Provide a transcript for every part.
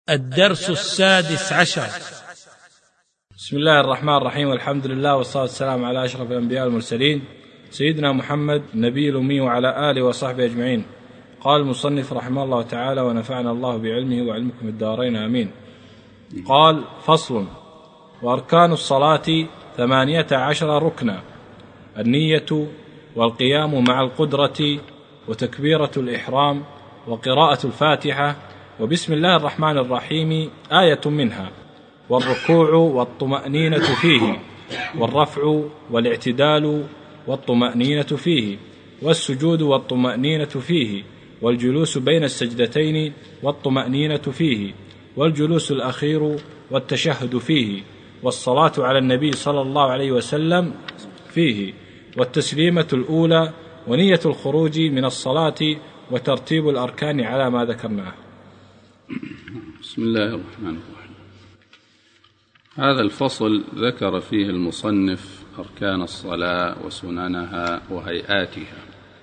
الدرس 16. بسم الله الرحمن الرحيم، والحمد لله والصلاة والسلام على أشرف الأنبياء والمرسلين سيدنا محمد نبي الأمي وعلى آله وصحبه أجمعين. قال المصنف رحمه الله تعالى ونفعنا الله بعلمه وعلمكم الدارين آمين. قال: فصل: وأركان الصلاة 18 ركنا: النية والقيام مع القدرة وتكبيرة الإحرام وقراءة الفاتحة وبسم الله الرحمن الرحيم آية منها، والركوع والطمأنينة فيه، والرفع والاعتدال والطمأنينة فيه، والسجود والطمأنينة فيه، والجلوس بين السجدتين والطمأنينة فيه، والجلوس الأخير والتشهد فيه، والصلاة على النبي صلى الله عليه وسلم فيه، والتسليمة الأولى، ونية الخروج من الصلاة، وترتيب الأركان على ما ذكرناه. بسم الله الرحمن الرحيم. هذا الفصل ذكر فيه المصنف أركان الصلاة وسننها وهيئاتها،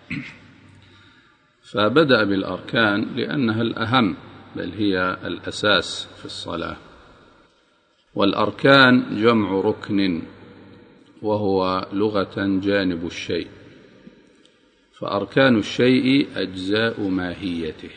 فبدأ بالأركان لأنها الأهم، بل هي الأساس في الصلاة. والأركان جمع ركن، وهو لغة جانب الشيء، فأركان الشيء أجزاء ماهيته.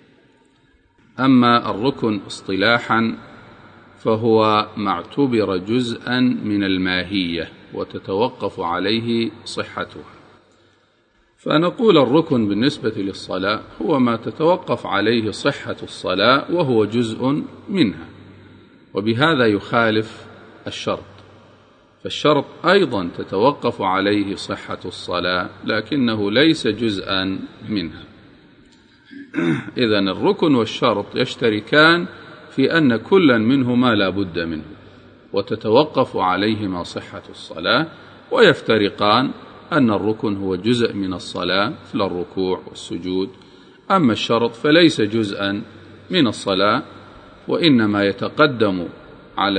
أما الركن اصطلاحا فهو ما اعتبر جزءا من الماهية وتتوقف عليه صحتها. فنقول الركن بالنسبة للصلاة هو ما تتوقف عليه صحة الصلاة وهو جزء منها، وبهذا يخالف الشرط، فالشرط أيضا تتوقف عليه صحة الصلاة لكنه ليس جزءا منها. إذن الركن والشرط يشتركان في أن كلا منهما لا بد منه وتتوقف عليهما صحة الصلاة، ويفترقان أن الركن هو جزء من الصلاة مثل الركوع والسجود، أما الشرط فليس جزءا من الصلاة وإنما يتقدم على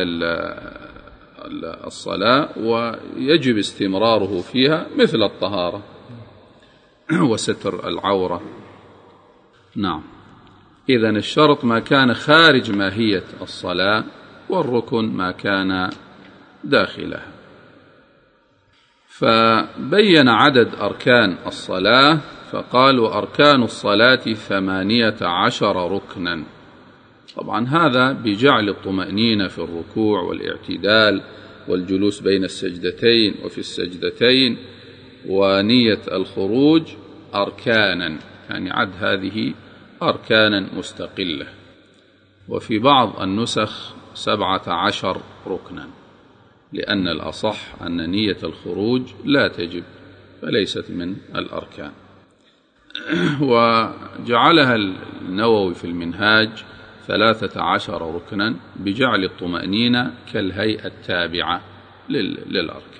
الصلاة ويجب استمراره فيها مثل الطهارة وستر العورة. نعم، إذن الشرط ما كان خارج ماهية الصلاة، والركن ما كان داخلها. فبين عدد أركان الصلاة فقال: وأركان الصلاة 18 ركنا. طبعا هذا بجعل الطمأنينة في الركوع والاعتدال والجلوس بين السجدتين وفي السجدتين ونية الخروج أركانا، يعني عد هذه أركانا مستقلة. وفي بعض النسخ 17 ركنا، لأن الأصح أن نية الخروج لا تجب فليست من الأركان. وجعلها النووي في المنهاج 13 ركنا بجعل الطمأنينة كالهيئة التابعة للأركان.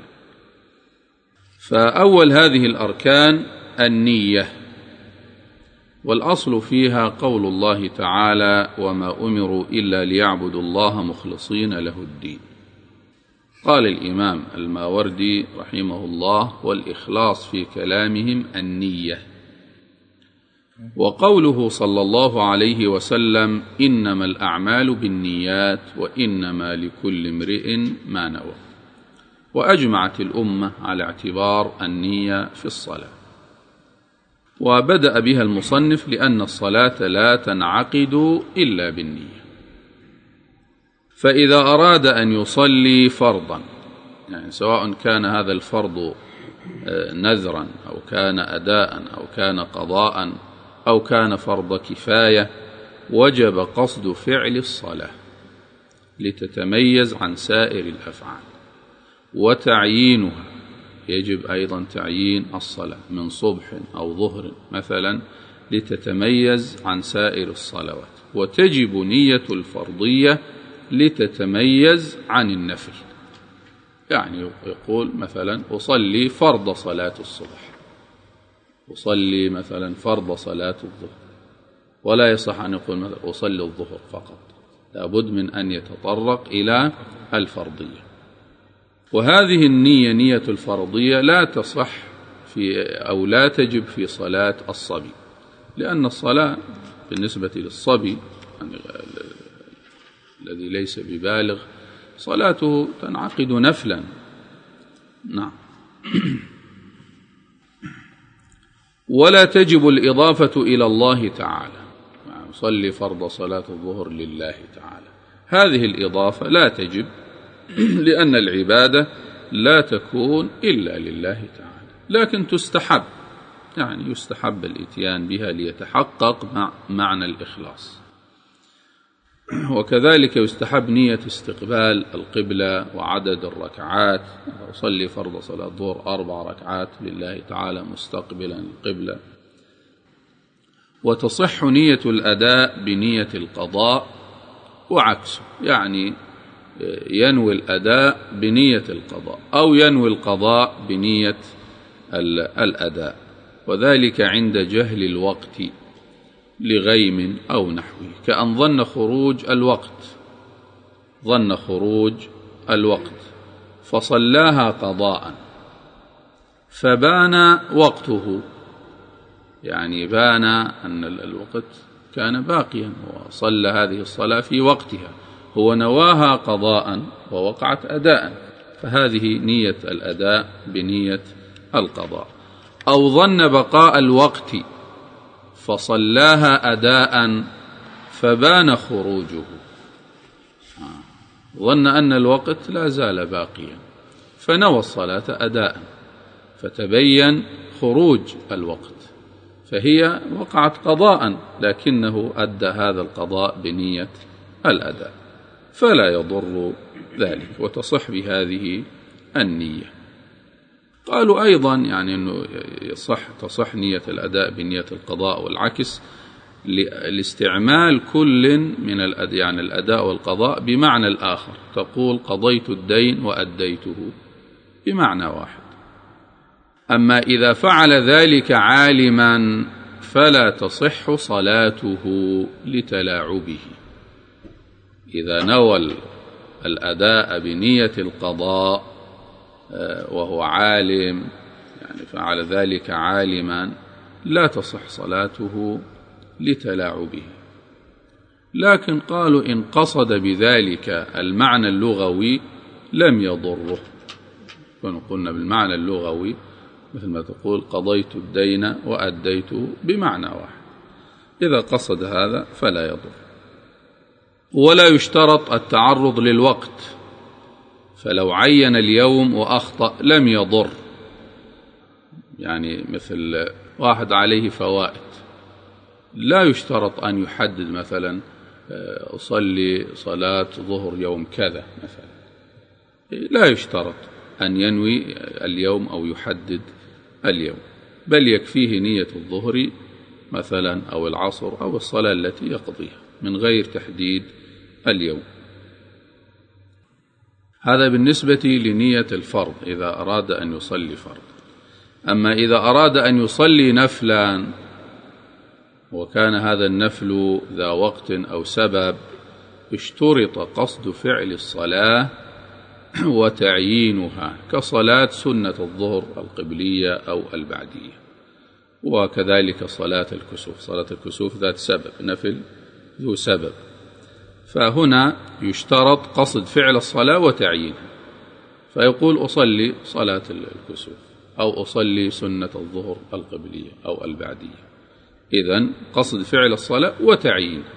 فأول هذه الأركان النية، والأصل فيها قول الله تعالى: وما أمروا إلا ليعبدوا الله مخلصين له الدين. قال الإمام الماوردي رحمه الله: والإخلاص في كلامهم النية. وقوله صلى الله عليه وسلم: إنما الأعمال بالنيات وإنما لكل امرئ ما نوى. وأجمعت الأمة على اعتبار النية في الصلاة، وبدأ بها المصنف لأن الصلاة لا تنعقد إلا بالنية. فإذا أراد أن يصلي فرضا، يعني سواء كان هذا الفرض نذرا أو كان أداء أو كان قضاء أو كان فرض كفاية، وجب قصد فعل الصلاة لتتميز عن سائر الأفعال، وتعيينها، يجب أيضا تعيين الصلاة من صبح أو ظهر مثلا لتتميز عن سائر الصلوات، وتجب نية الفرضية لتتميز عن النفل. يعني يقول مثلا: أصلي فرض صلاة الصبح، أصلي مثلا فرض صلاة الظهر، ولا يصح أن يقول مثلا أصلي الظهر فقط، لابد من أن يتطرق إلى الفرضية. وهذه النية، نية الفرضية، لا تصح في أو لا تجب في صلاة الصبي، لأن الصلاة بالنسبة للصبي الذي ليس ببالغ صلاته تنعقد نفلا. نعم. ولا تجب الإضافة إلى الله تعالى، يصلي فرض صلاة الظهر لله تعالى، هذه الإضافة لا تجب، لأن العبادة لا تكون إلا لله تعالى، لكن تستحب، يعني يستحب الإتيان بها ليتحقق معنى الإخلاص. وكذلك يستحب نية استقبال القبلة وعدد الركعات، أصلي فرض صلاة الظهر 4 ركعات لله تعالى مستقبلا القبلة. وتصح نية الأداء بنية القضاء وعكسه، يعني ينوي الأداء بنية القضاء أو ينوي القضاء بنية الأداء، وذلك عند جهل الوقت لغيم أو نحوه، كأن ظن خروج الوقت فصلاها قضاء فبان وقته، يعني بان أن الوقت كان باقيا وصلى هذه الصلاة في وقتها، هو نواها قضاء ووقعت أداء، فهذه نية الأداء بنية القضاء. أو ظن بقاء الوقت فصلاها أداء فبان خروجه، ظن أن الوقت لا زال باقيا فنوى الصلاة أداء فتبين خروج الوقت، فهي وقعت قضاء لكنه أدى هذا القضاء بنية الأداء، فلا يضر ذلك، وتصح بهذه النية. قالوا أيضا يعني أنه تصح نية الأداء بنية القضاء والعكس لاستعمال كل من يعني الأداء والقضاء بمعنى الآخر، تقول قضيت الدين وأديته بمعنى واحد. أما إذا فعل ذلك عالما فلا تصح صلاته لتلاعبه، إذا نوى الأداء بنية القضاء وهو عالم، يعني فعل ذلك عالما، لا تصح صلاته لتلاعبه. لكن قالوا إن قصد بذلك المعنى اللغوي لم يضره، قلنا بالمعنى اللغوي مثل ما تقول قضيت الدين وأديته بمعنى واحد، إذا قصد هذا فلا يضر. ولا يشترط التعرض للوقت، فلو عين اليوم وأخطأ لم يضر، يعني مثل واحد عليه فوائد لا يشترط أن يحدد مثلا أصلي صلاة ظهر يوم كذا مثلا، لا يشترط أن ينوي اليوم أو يحدد اليوم، بل يكفيه نية الظهر مثلا أو العصر أو الصلاة التي يقضيها من غير تحديد اليوم. هذا بالنسبة لنية الفرض إذا أراد أن يصلي فرض. أما إذا أراد أن يصلي نفلا وكان هذا النفل ذا وقت أو سبب، اشترط قصد فعل الصلاة وتعيينها، كصلاة سنة الظهر القبلية أو البعدية، وكذلك صلاة الكسوف، صلاة الكسوف ذات سبب، نفل ذو سبب، فهنا يشترط قصد فعل الصلاة وتعيينها، فيقول أصلي صلاة الكسوف أو أصلي سنة الظهر القبلية أو البعدية، إذن قصد فعل الصلاة وتعيينها.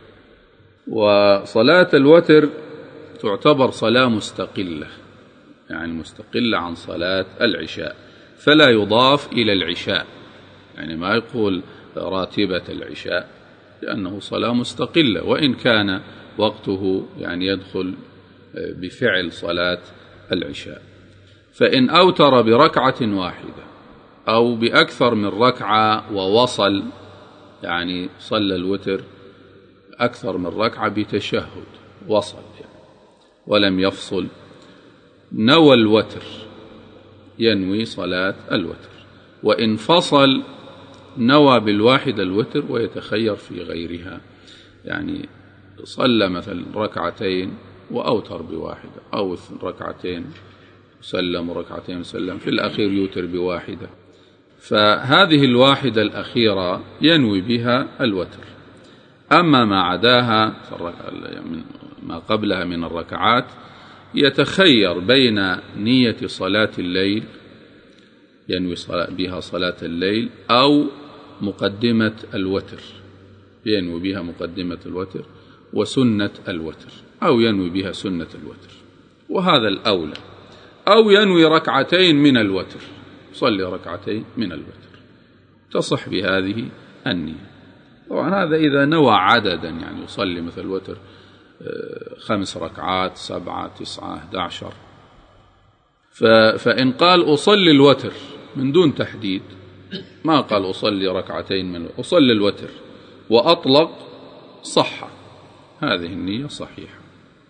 وصلاة الوتر تعتبر صلاة مستقلة، يعني مستقلة عن صلاة العشاء، فلا يضاف إلى العشاء، يعني ما يقول راتبة العشاء، لأنه صلاة مستقلة، وإن كان وقته يعني يدخل بفعل صلاة العشاء. فإن أوتر بركعة واحدة أو بأكثر من ركعة ووصل، يعني صلى الوتر أكثر من ركعة بتشهد وصل يعني ولم يفصل، نوى الوتر، ينوي صلاة الوتر، وإن فصل نوى بالواحدة الوتر ويتخير في غيرها، يعني صلى مثلا ركعتين وأوتر بواحدة، أو ركعتين وسلم وركعتين وسلم، في الأخير يوتر بواحدة، فهذه الواحدة ما قبلها من الركعات يتخير بين نية صلاة الليل ينوي بها صلاة الليل أو مقدمة الوتر ينوي بها مقدمة الوتر وسنة الوتر أو ينوي بها سنة الوتر، وهذا الأولى، أو ينوي ركعتين من الوتر، صلي ركعتين من الوتر تصح بهذه النية. طبعا هذا إذا نوى عددا، يعني يصلي مثل الوتر 5 ركعات 7 9 11، فإن قال أصلي الوتر من دون تحديد، ما قال أصلي ركعتين من أصلي الوتر وأطلق، صح، هذه النية صحيحة.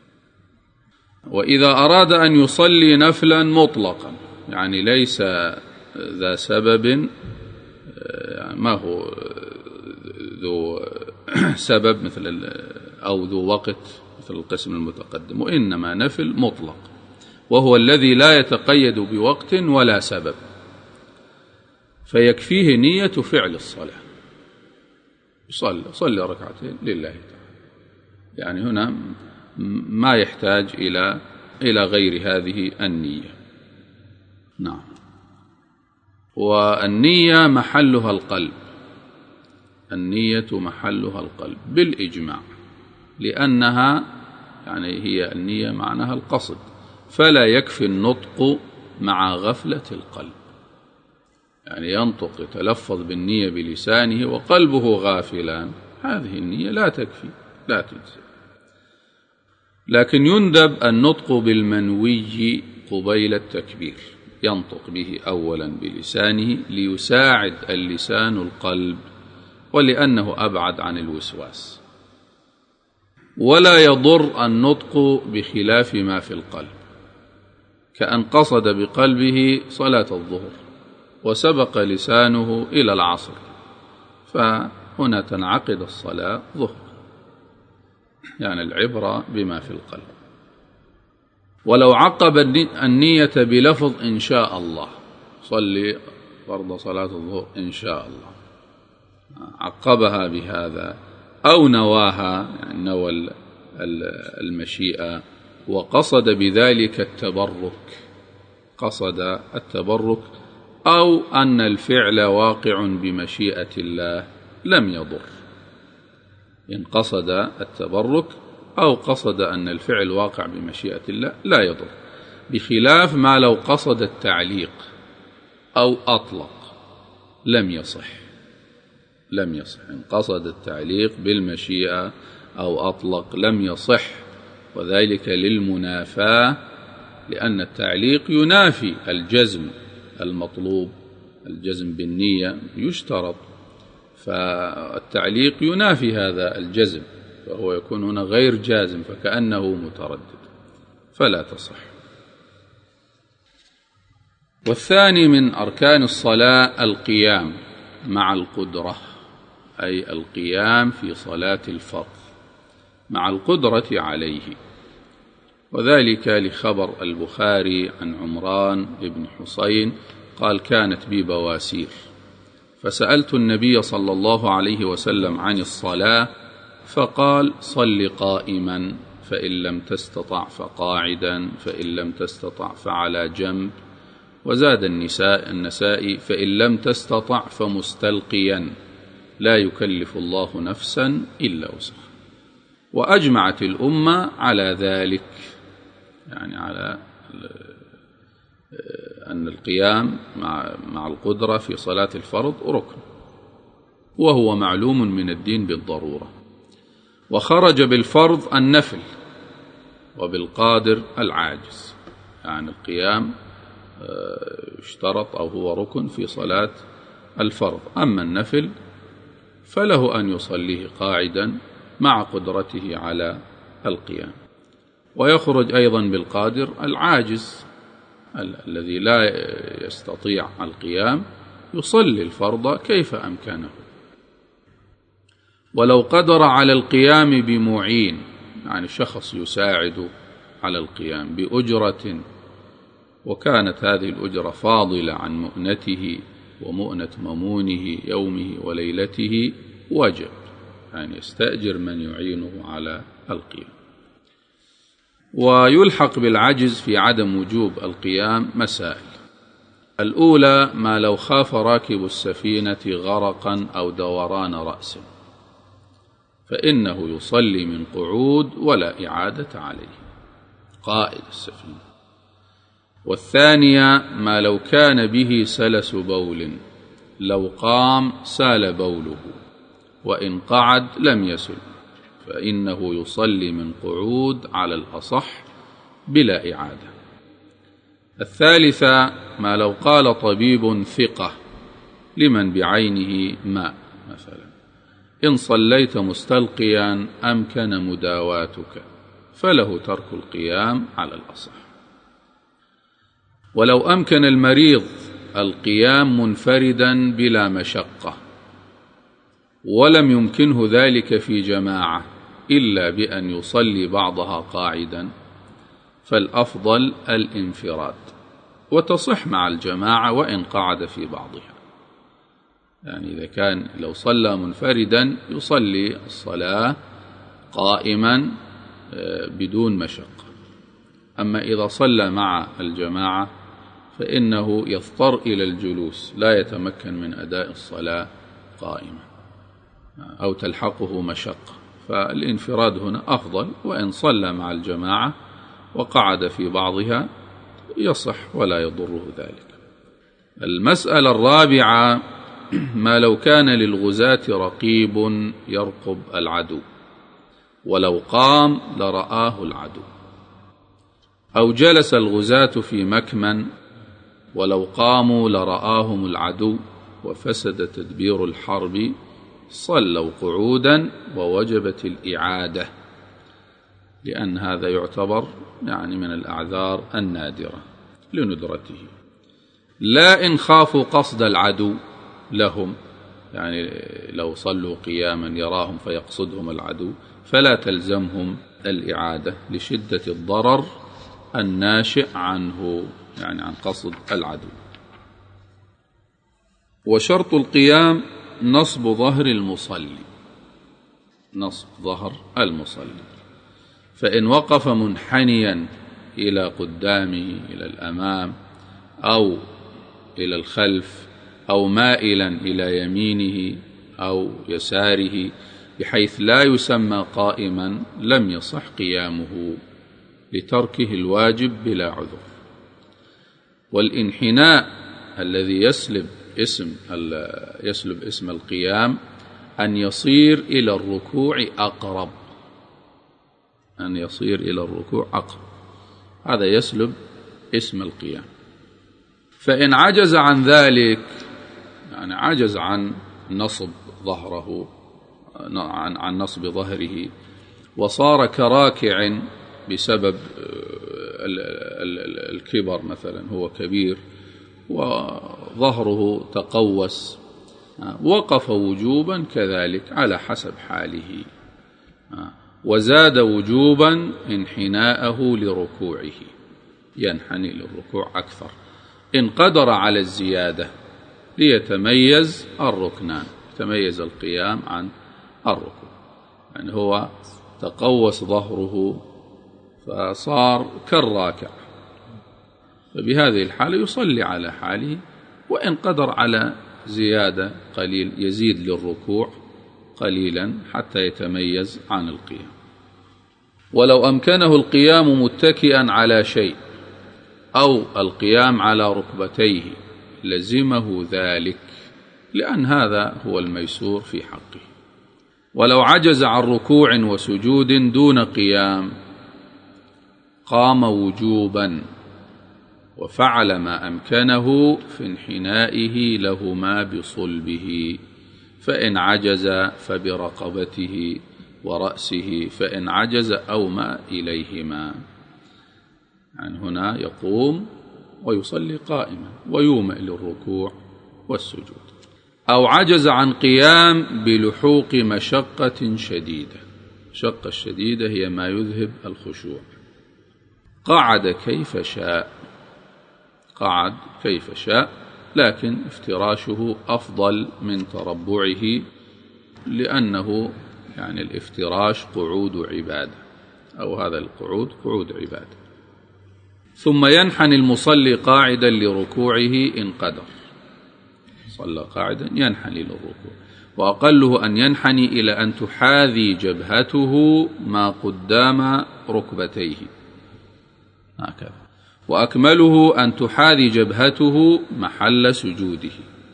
وإذا أراد أن يصلي نفلا مطلقا، يعني ليس ذا سبب، ما هو ذو سبب مثل أو ذو وقت مثل القسم المتقدم، وإنما نفل مطلق، وهو الذي لا يتقيد بوقت ولا سبب، فيكفيه نية فعل الصلاة، صلي ركعتين لله تعالى، يعني هنا ما يحتاج إلى غير هذه النية. نعم. والنية محلها القلب، النية محلها القلب بالإجماع، لأنها يعني هي النية معناها القصد، فلا يكفي النطق مع غفلة القلب، يعني ينطق يتلفظ بالنية بلسانه وقلبه غافلان، هذه النية لا تكفي، لا تجزي. لكن يندب النطق بالمنوي قبيل التكبير، ينطق به أولا بلسانه ليساعد اللسان القلب، ولأنه أبعد عن الوسواس. ولا يضر النطق بخلاف ما في القلب، كأن قصد بقلبه صلاة الظهر وسبق لسانه إلى العصر، فهنا تنعقد الصلاة ظهر، يعني العبرة بما في القلب. ولو عقب النية بلفظ إن شاء الله، صلي فرض صلاة الظهر إن شاء الله، عقبها بهذا، أو نواها، يعني نوى المشيئة وقصد بذلك التبرك، قصد التبرك، أو أن الفعل واقع بمشيئة الله، لم يضر إن قصد التبرك أو قصد أن الفعل واقع بمشيئة الله لا يضر، بخلاف ما لو قصد التعليق أو أطلق لم يصح، لم يصح. إن قصد التعليق بالمشيئة أو أطلق لم يصح، وذلك للمنافاة، لأن التعليق ينافي الجزم المطلوب، الجزم بالنية يشترط، فالتعليق ينافي هذا الجزم، فهو يكون هنا غير جازم، فكأنه متردد، فلا تصح. والثاني من أركان الصلاة القيام مع القدرة، أي القيام في صلاة الفرض مع القدرة عليه، وذلك لخبر البخاري عن عمران بن حسين قال: كانت بي بواسير، فسألت النبي صلى الله عليه وسلم عن الصلاة، فقال: صل قائما، فإن لم تستطع فقاعدا، فإن لم تستطع فعلى جنب. وزاد النسائي: فإن لم تستطع فمستلقيا، لا يكلف الله نفسا إلا وسعها. وأجمعت الأمة على ذلك، يعني على أن القيام مع القدرة في صلاة الفرض ركن، وهو معلوم من الدين بالضرورة. وخرج بالفرض النفل، وبالقادر العاجز، يعني القيام اشترط أو هو ركن في صلاة الفرض، أما النفل فله أن يصليه قاعدا مع قدرته على القيام. ويخرج أيضا بالقادر العاجز الذي لا يستطيع القيام، يصلي الفرض كيف أمكنه. ولو قدر على القيام بمعين، يعني شخص يساعد على القيام بأجرة، وكانت هذه الأجرة فاضلة عن مؤنته ومؤنة ممونه يومه وليلته، وجب، يعني يستأجر من يعينه على القيام. ويلحق بالعجز في عدم وجوب القيام مسائل. الأولى ما لو خاف راكب السفينة غرقا أو دوران رأس، فإنه يصلي من قعود ولا إعادة عليه قائد السفينة. والثانية ما لو كان به سلس بول، لو قام سال بوله وإن قعد لم يسل، فإنه يصلي من قعود على الأصح بلا إعادة. الثالثة ما لو قال طبيب ثقة لمن بعينه ماء مثلا: إن صليت مستلقيا أمكن مداواتك، فله ترك القيام على الأصح. ولو أمكن المريض القيام منفردا بلا مشقة ولم يمكنه ذلك في جماعة إلا بأن يصلي بعضها قاعدا، فالأفضل الانفراد، وتصح مع الجماعة وإن قعد في بعضها. يعني إذا كان لو صلى منفردا يصلي الصلاة قائما بدون مشقة، أما إذا صلى مع الجماعة فإنه يضطر إلى الجلوس، لا يتمكن من أداء الصلاة قائما أو تلحقه مشقة، فالانفراد هنا أفضل، وإن صلى مع الجماعة وقعد في بعضها يصح ولا يضره ذلك. المسألة الرابعة ما لو كان للغزاة رقيب يرقب العدو، ولو قام لرآه العدو، أو جلس الغزاة في مكمن ولو قاموا لرآهم العدو وفسد تدبير الحرب، صلوا قعودا ووجبت الإعادة، لأن هذا يعتبر يعني من الأعذار النادرة لندرته. لا إن خافوا قصد العدو لهم، يعني لو صلوا قياما يراهم فيقصدهم العدو فلا تلزمهم الإعادة لشدة الضرر الناشئ عنه، يعني عن قصد العدو. وشرط القيام نصب ظهر المصلي، نصب ظهر المصلي، فإن وقف منحنيا إلى قدامه إلى الأمام أو إلى الخلف أو مائلا إلى يمينه أو يساره بحيث لا يسمى قائما لم يصح قيامه لتركه الواجب بلا عذر. والانحناء الذي يسلب اسم القيام أن يصير إلى الركوع أقرب، أن يصير إلى الركوع أقرب، هذا يسلب اسم القيام. فإن عجز عن ذلك، يعني عجز عن نصب ظهره، عن نصب ظهره، وصار كراكع بسبب الكبر مثلا، هو كبير وظهره تقوس، وقف وجوبا كذلك على حسب حاله، وزاد وجوبا انحناءه لركوعه، ينحني للركوع أكثر إن قدر على الزيادة ليتميز الركنان، يتميز القيام عن الركوع. يعني هو تقوس ظهره فصار كالراكع، فبهذه الحالة يصلي على حاله، وإن قدر على زيادة قليل يزيد للركوع قليلا حتى يتميز عن القيام. ولو أمكنه القيام متكئا على شيء أو القيام على ركبتيه لزمه ذلك، لأن هذا هو الميسور في حقه. ولو عجز عن ركوع وسجود دون قيام قام وجوبا وفعل ما أمكنه في انحنائه لهما بصلبه، فإن عجز فبرقبته ورأسه، فإن عجز أومى إليهما. يعني هنا يقوم ويصلي قائما ويومئ للركوع والسجود. أو عجز عن قيام بلحوق مشقة شديدة، المشقة الشديدة هي ما يذهب الخشوع، قعد كيف شاء، قعد كيف شاء، لكن افتراشه أفضل من تربعه، لأنه يعني الافتراش قعود عبادة، أو هذا القعود قعود عبادة. ثم ينحني المصلي قاعدا لركوعه إن قدر، صلى قاعدا ينحني للركوع، وأقله أن ينحني إلى أن تحاذي جبهته ما قدام ركبتيه هكذا، وأكمله أن تحاذي جبهته محل سجوده.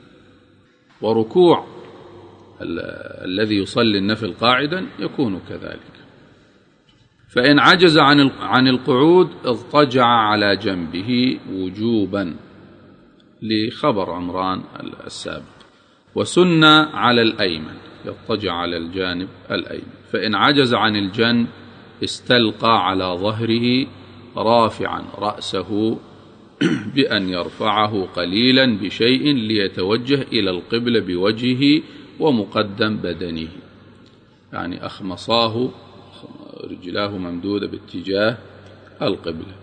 وركوع الذي يصلي النفل قاعدا يكون كذلك. فإن عجز عن القعود اضطجع على جنبه وجوبا لخبر عمران السابق، وسن على الأيمن، يضطجع على الجانب الأيمن. فإن عجز عن الجنب استلقى على ظهره رافعا رأسه بأن يرفعه قليلا بشيء ليتوجه إلى القبلة بوجهه ومقدم بدنه، يعني أخمصاه رجلاه ممدودة باتجاه القبلة،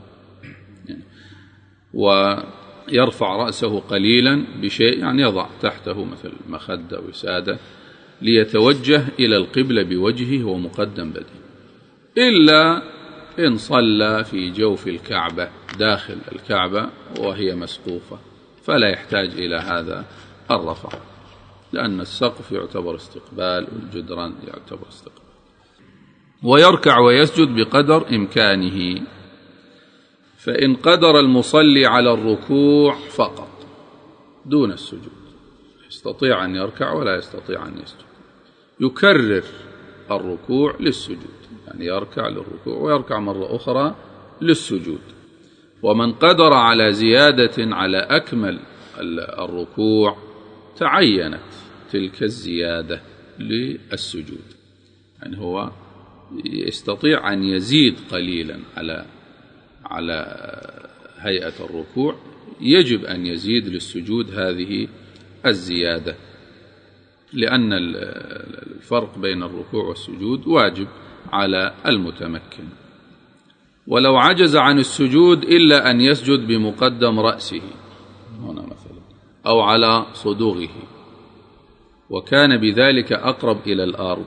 ويرفع رأسه قليلا بشيء، يعني يضع تحته مثل مخدة أو وسادة ليتوجه إلى القبلة بوجهه ومقدم بدنه، إلا إن صلى في جوف الكعبة داخل الكعبة وهي مسقوفة، فلا يحتاج إلى هذا الرفع، لأن السقف يعتبر استقبال والجدران يعتبر استقبال. ويركع ويسجد بقدر إمكانه. فإن قدر المصلي على الركوع فقط دون السجود، يستطيع أن يركع ولا يستطيع أن يسجد، يكرر الركوع للسجود، يعني يركع للركوع ويركع مرة أخرى للسجود. ومن قدر على زيادة على أكمل الركوع تعينت تلك الزيادة للسجود، يعني هو يستطيع أن يزيد قليلا على هيئة الركوع، يجب أن يزيد للسجود هذه الزيادة، لأن الفرق بين الركوع والسجود واجب على المتمكن. ولو عجز عن السجود إلا أن يسجد بمقدم رأسه هنا مثلا أو على صدوغه وكان بذلك أقرب إلى الأرض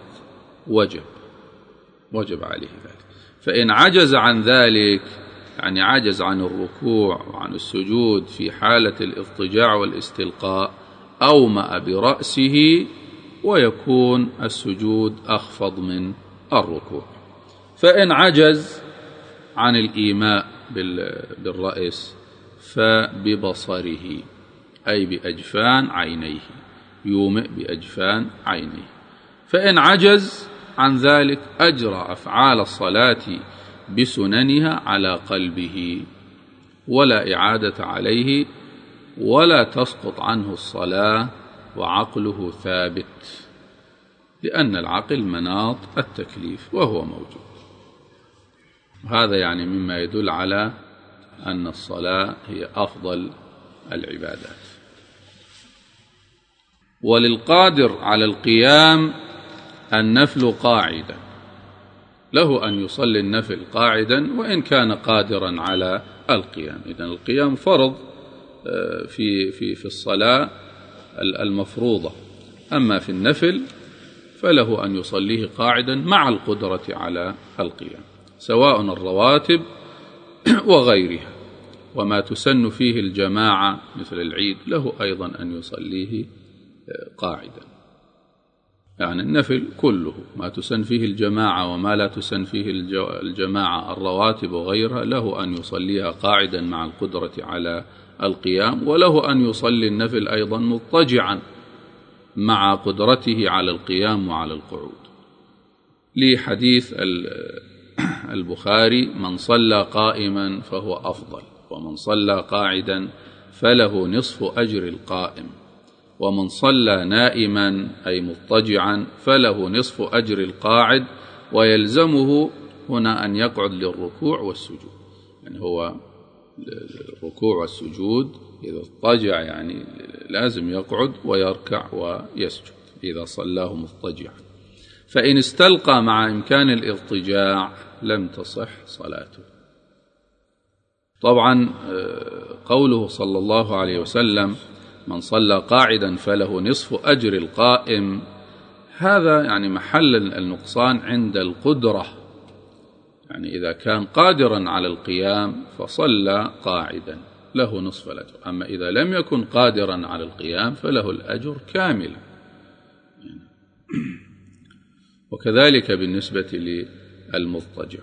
وجب عليه ذلك. فإن عجز عن ذلك، يعني عجز عن الركوع وعن السجود في حالة الاضطجاع والاستلقاء، أومأ برأسه ويكون السجود أخفض من الركوع. فإن عجز عن الإيماء بالرأس فببصره، أي بأجفان عينيه، يومئ بأجفان عينيه. فإن عجز عن ذلك أجرى أفعال الصلاة بسننها على قلبه ولا إعادة عليه، ولا تسقط عنه الصلاة وعقله ثابت، لأن العقل مناط التكليف وهو موجود. هذا يعني مما يدل على أن الصلاة هي أفضل العبادات. وللقادر على القيام النفل قاعدا، له أن يصلي النفل قاعدا وإن كان قادرا على القيام. إذن القيام فرض في الصلاة المفروضة، أما في النفل فله أن يصليه قاعدا مع القدرة على القيام، سواء الرواتب وغيرها. وما تسن فيه الجماعة مثل العيد له أيضا أن يصليه قاعدا، يعني النفل كله ما تسن فيه الجماعة وما لا تسن فيه الجماعة الرواتب وغيرها له أن يصليها قاعدا مع القدرة على القيام، وله أن يصلي النفل أيضا مضطجعا مع قدرته على القيام وعلى القعود، لحديث البخاري: من صلى قائما فهو أفضل، ومن صلى قاعدا فله نصف أجر القائم، ومن صلى نائما أي مضطجعا فله نصف أجر القاعد، ويلزمه هنا أن يقعد للركوع والسجود. يعني هو الركوع والسجود إذا اضطجع يعني لازم يقعد ويركع ويسجد إذا صلاه مضطجعا. فإن استلقى مع إمكان الاضطجاع لم تصح صلاته. طبعا قوله صلى الله عليه وسلم: من صلى قاعدا فله نصف أجر القائم، هذا يعني محل النقصان عند القدرة، يعني إذا كان قادرا على القيام فصلى قاعدا له نصف الأجر، أما إذا لم يكن قادرا على القيام فله الأجر كاملا. وكذلك بالنسبة للمضطجع.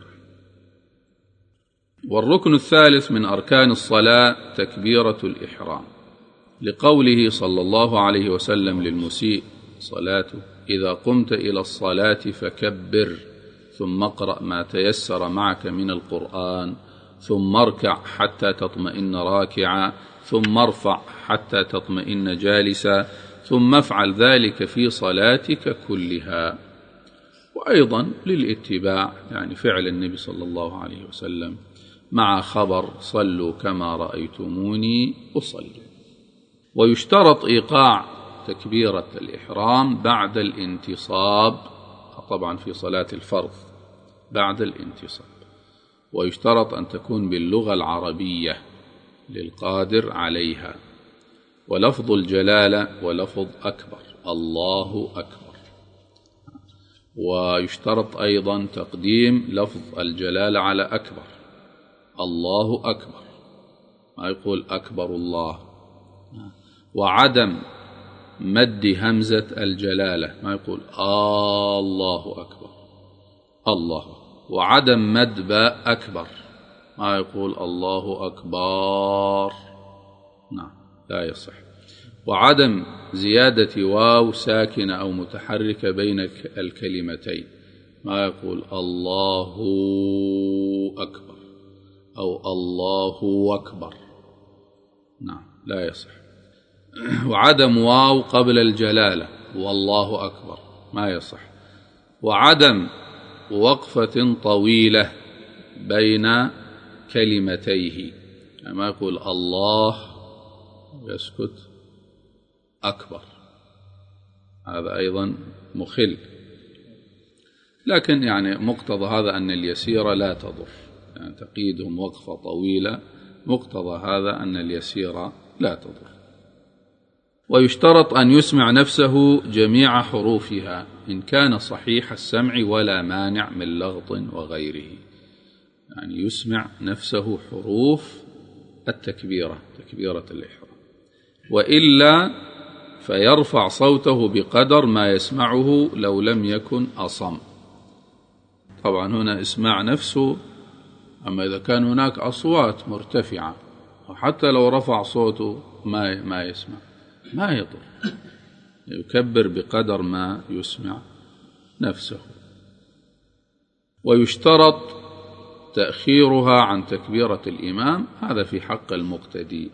والركن الثالث من أركان الصلاة تكبيرة الإحرام، لقوله صلى الله عليه وسلم للمسيء صلاته: إذا قمت إلى الصلاة فكبر، ثم اقرأ ما تيسر معك من القرآن، ثم اركع حتى تطمئن راكعا، ثم ارفع حتى تطمئن جالسا، ثم افعل ذلك في صلاتك كلها. وأيضا للاتباع، يعني فعل النبي صلى الله عليه وسلم مع خبر: صلوا كما رأيتموني أصلي. ويشترط إيقاع تكبيرة الإحرام بعد الانتصاب، طبعا في صلاة الفرض بعد الانتصاب، ويشترط أن تكون باللغة العربية للقادر عليها، ولفظ الجلالة ولفظ أكبر، الله أكبر. ويشترط أيضا تقديم لفظ الجلالة على أكبر، الله أكبر، ما يقول أكبر الله. وعدم مد همزة الجلالة، ما يقول الله أكبر الله. وعدم مد باء أكبر، ما يقول الله أكبر، نعم لا يصح. وعدم زيادة واو ساكنة أو متحركة بين الكلمتين، ما يقول الله أكبر أو الله أكبر، نعم لا يصح. وعدم واو قبل الجلالة والله أكبر، ما يصح. وعدم وقفة طويلة بين كلمتيه، ما يقول الله يسكت أكبر، هذا أيضا مخل. لكن يعني مقتضى هذا أن اليسير لا تضر، يعني تقييدهم وقفة طويلة، مقتضى هذا أن اليسير لا تضر. ويشترط أن يسمع نفسه جميع حروفها إن كان صحيح السمع ولا مانع من لغط وغيره، يعني يسمع نفسه حروف التكبيرة، تكبيرة الإحرام، وإلا فيرفع صوته بقدر ما يسمعه لو لم يكن أصم. طبعا هنا اسماع نفسه، أما إذا كان هناك أصوات مرتفعة وحتى لو رفع صوته ما يسمع، ما يضر، يكبر بقدر ما يسمع نفسه. ويشترط تأخيرها عن تكبيرة الإمام، هذا في حق المقتدي.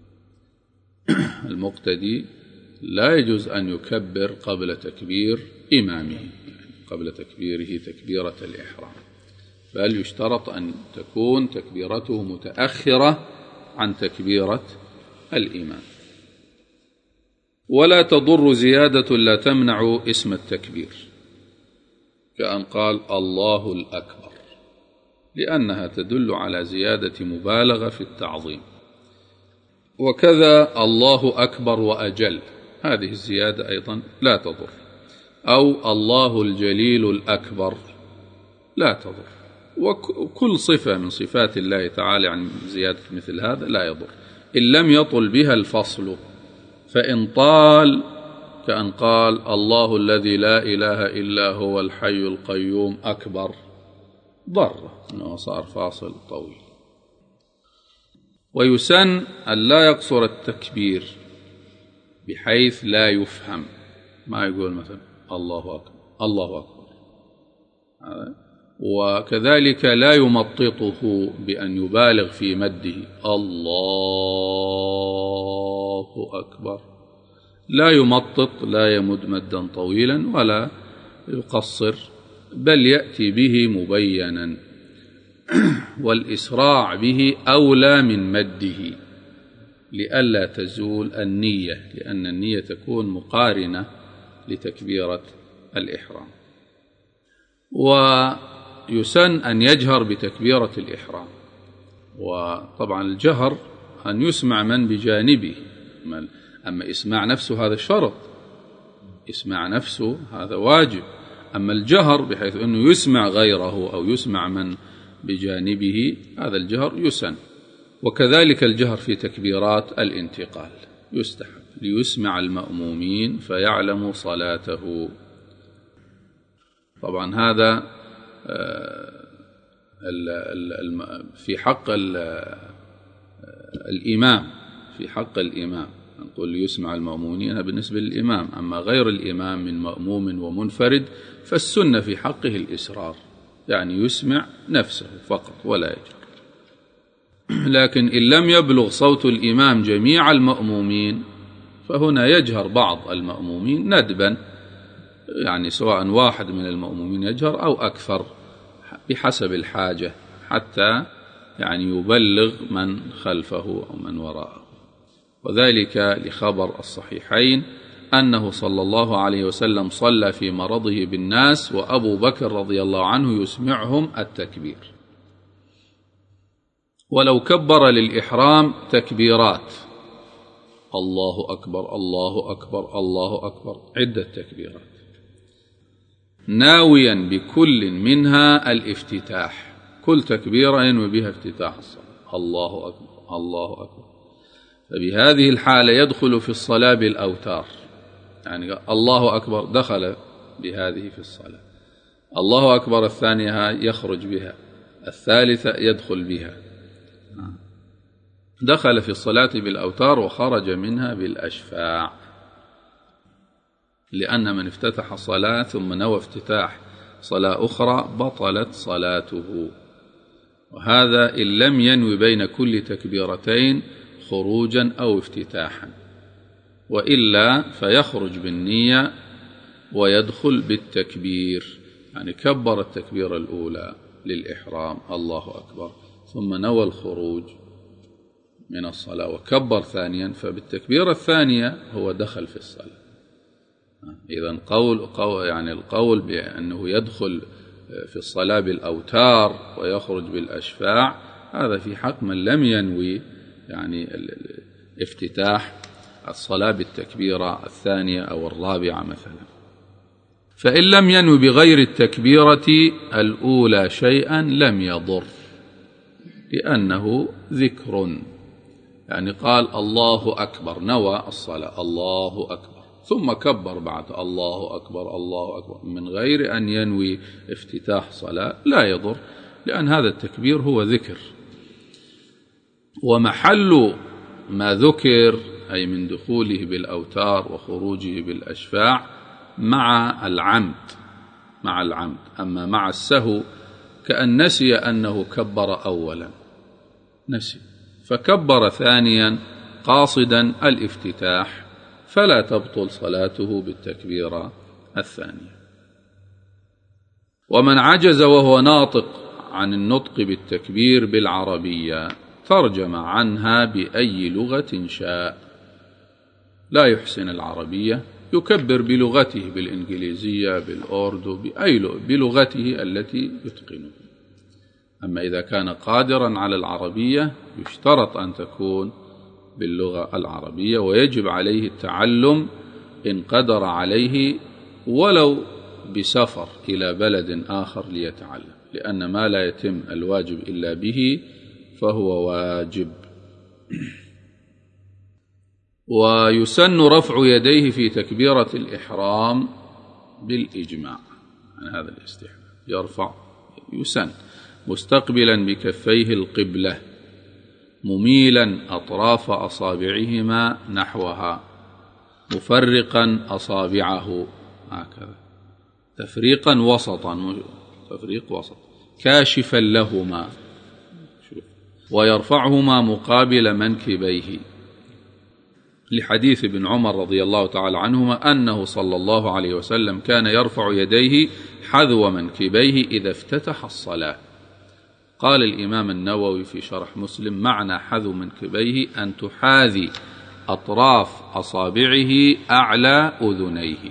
المقتدي لا يجوز أن يكبر قبل تكبير إمامه، قبل تكبيره تكبيرة الإحرام، بل يشترط أن تكون تكبيرته متأخرة عن تكبيرة الإمام. ولا تضر زيادة لا تمنع اسم التكبير، كأن قال الله الأكبر، لأنها تدل على زيادة مبالغة في التعظيم. وكذا الله أكبر وأجل، هذه الزيادة أيضا لا تضر. أو الله الجليل الأكبر لا تضر. وكل صفة من صفات الله تعالى عن زيادة مثل هذا لا يضر، إن لم يطل بها الفصل. فإن طال كأن قال الله الذي لا إله إلا هو الحي القيوم أكبر، ضر أنه صار فاصل طويل. ويسن أن لا يقصر التكبير بحيث لا يفهم، ما يقول مثلا الله أكبر الله أكبر، وكذلك لا يمططه بأن يبالغ في مده الله أكبر، لا يمطط، لا يمد مدا طويلا ولا يقصر، بل يأتي به مبينا. والإسراع به أولى من مده لئلا تزول النية، لأن النية تكون مقارنة لتكبيرة الإحرام. ويسن أن يجهر بتكبيرة الإحرام، وطبعا الجهر أن يسمع من بجانبه، أما إسماع نفسه هذا شرط، إسماع نفسه هذا واجب. أما الجهر بحيث أنه يسمع غيره أو يسمع من بجانبه، هذا الجهر يسن. وكذلك الجهر في تكبيرات الانتقال يستحب ليسمع المأمومين فيعلموا صلاته. طبعا هذا في حق الإمام، في حق الإمام نقول ليسمع المأمومين بالنسبة للإمام. أما غير الإمام من مأموم ومنفرد فالسنة في حقه الإسرار، يعني يسمع نفسه فقط ولا يجهر. لكن إن لم يبلغ صوت الإمام جميع المأمومين فهنا يجهر بعض المأمومين ندبا، يعني سواء واحد من المأمومين يجهر أو أكثر بحسب الحاجة، حتى يعني يبلغ من خلفه أو من وراءه. وذلك لخبر الصحيحين أنه صلى الله عليه وسلم صلى في مرضه بالناس وأبو بكر رضي الله عنه يسمعهم التكبير، ولو كبر للإحرام تكبيرات الله أكبر الله أكبر الله أكبر عدة تكبيرات، ناويا بكل منها الافتتاح، كل تكبيرة ينوي بها افتتاح الصلاة، الله أكبر الله أكبر. فبهذه الحالة يدخل في الصلاة بالأوتار، يعني الله أكبر دخل بهذه في الصلاة، الله أكبر الثانية يخرج بها، الثالثة يدخل بها، دخل في الصلاة بالأوتار وخرج منها بالأشفاع. لأن من افتتح صلاة ثم نوى افتتاح صلاة أخرى بطلت صلاته، وهذا إن لم ينوي بين كل تكبيرتين خروجا أو افتتاحا، وإلا فيخرج بالنية ويدخل بالتكبير، يعني كبر التكبير الأولى للإحرام الله أكبر ثم نوى الخروج من الصلاة وكبر ثانيا، فبالتكبير الثانية هو دخل في الصلاة. إذن يعني القول بأنه يدخل في الصلاة بالأوتار ويخرج بالأشفاع هذا في حق من لم ينوي يعني افتتاح الصلاة بالتكبيرة الثانية أو الرابعة مثلا. فإن لم ينوي بغير التكبيرة الأولى شيئا لم يضر، لأنه ذكر، يعني قال الله أكبر نوى الصلاة الله أكبر ثم كبر بعد الله أكبر الله أكبر من غير أن ينوي افتتاح صلاة لا يضر، لأن هذا التكبير هو ذكر. ومحل ما ذكر أي من دخوله بالأوتار وخروجه بالأشفاع مع العمد، أما مع السهو كأن نسي أنه كبر أولا، نسي فكبر ثانيا قاصدا الافتتاح فلا تبطل صلاته بالتكبيرة الثانية. ومن عجز وهو ناطق عن النطق بالتكبير بالعربية ترجم عنها بأي لغة شاء، لا يحسن العربية يكبر بلغته، بالإنجليزية بالأردو بلغته التي يتقنه. أما إذا كان قادرا على العربية يشترط أن تكون باللغة العربية، ويجب عليه التعلم إن قدر عليه ولو بسفر إلى بلد آخر ليتعلم، لأن ما لا يتم الواجب إلا به فهو واجب. ويسن رفع يديه في تكبيرة الإحرام بالإجماع، عن هذا الاستحباب يرفع يسن مستقبلا بكفيه القبلة مميلا أطراف أصابعهما نحوها مفرقا أصابعه هكذا تفريقا وسطا، تفريق وسط كاشفا لهما، ويرفعهما مقابل منكبيه، لحديث ابن عمر رضي الله تعالى عنهما أنه صلى الله عليه وسلم كان يرفع يديه حذو منكبيه إذا افتتح الصلاة. قال الإمام النووي في شرح مسلم معنى حذو منكبيه أن تحاذي أطراف أصابعه أعلى أذنيه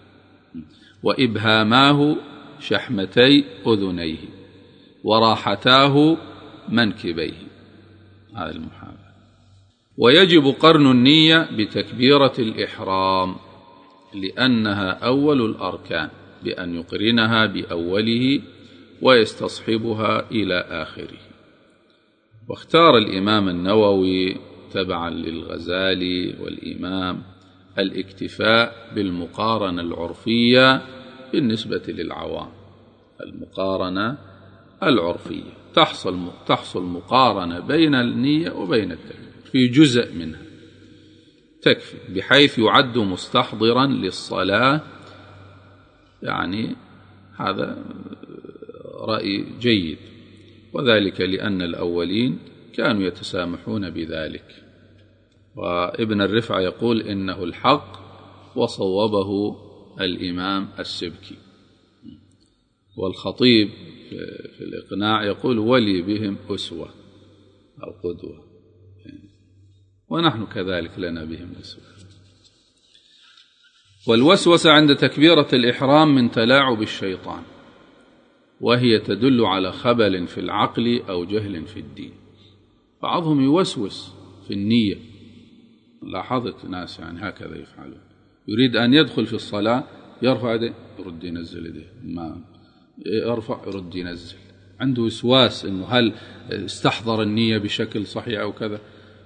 وإبهاماه شحمتي أذنيه وراحتاه منكبيه، هذا المحاذاة. ويجب قرن النية بتكبيرة الإحرام لأنها أول الأركان، بأن يقرنها بأوله ويستصحبها إلى آخره. واختار الإمام النووي تبعا للغزالي والإمام الاكتفاء بالمقارنة العرفية بالنسبة للعوام. المقارنة العرفية تحصل مقارنة بين النية وبين التكبير في جزء منها تكفي، بحيث يعد مستحضرا للصلاة. يعني هذا رأي جيد، وذلك لأن الأولين كانوا يتسامحون بذلك. وابن الرفع يقول إنه الحق، وصوبه الإمام السبكي. والخطيب في الإقناع يقول ولي بهم أسوة أو قدوة، ونحن كذلك لنا بهم أسوة. والوسوسة عند تكبيرة الإحرام من تلاعب الشيطان، وهي تدل على خبل في العقل أو جهل في الدين. بعضهم يوسوس في النية، لاحظت ناس يعني هكذا يفعلون، يريد أن يدخل في الصلاة يرفع يده يرد ينزل يده، ما يرفع يرد ينزل، عنده وسواس إنه هل استحضر النية بشكل صحيح أو كذا.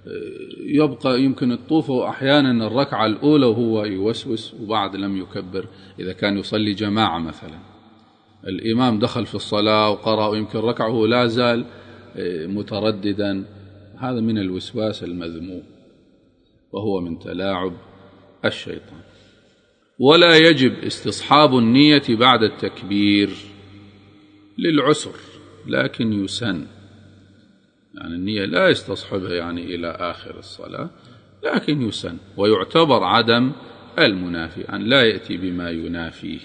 يبقى يمكن الطوفة أحيانا الركعة الأولى وهو يوسوس وبعد لم يكبر. إذا كان يصلي جماعة مثلا، الإمام دخل في الصلاة وقرأ ويمكن ركعه لا زال مترددا، هذا من الوسواس المذموم، وهو من تلاعب الشيطان. ولا يجب استصحاب النية بعد التكبير للعسر، لكن يسن، يعني النية لا يستصحبها يعني إلى آخر الصلاة، لكن يسن، ويعتبر عدم المنافي أن لا يأتي بما ينافيه.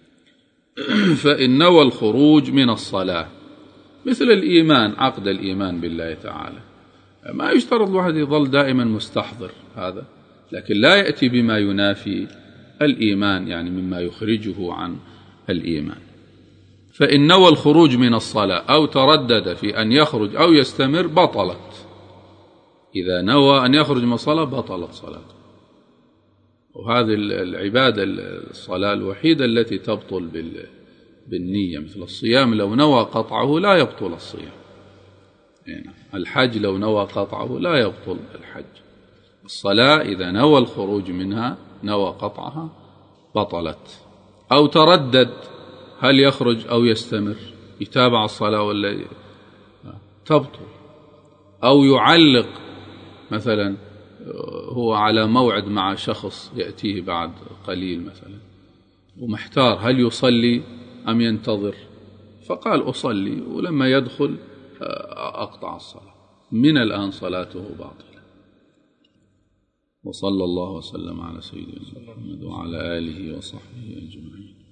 فإن نوى الخروج من الصلاة مثل الإيمان، عقد الإيمان بالله تعالى، ما يشترط الواحد يظل دائما مستحضر هذا، لكن لا يأتي بما ينافي الإيمان، يعني مما يخرجه عن الإيمان. فإن نوى الخروج من الصلاة أو تردد في أن يخرج أو يستمر بطلت. إذا نوى أن يخرج من الصلاة بطلت صلاته. وهذه العبادة الصلاة الوحيدة التي تبطل بالنية، مثل الصيام لو نوى قطعه لا يبطل الصيام، يعني الحج لو نوى قطعه لا يبطل الحج. الصلاة إذا نوى الخروج منها نوى قطعها بطلت. أو تردد هل يخرج أو يستمر، يتابع الصلاة ولا تبطل. أو يعلق مثلا، هو على موعد مع شخص يأتيه بعد قليل مثلا ومحتار هل يصلي أم ينتظر، فقال أصلي، ولما يدخل أقطع الصلاة، من الآن صلاته باطلة. وصلى الله وسلم على سيدنا محمد وعلى آله وصحبه أجمعين.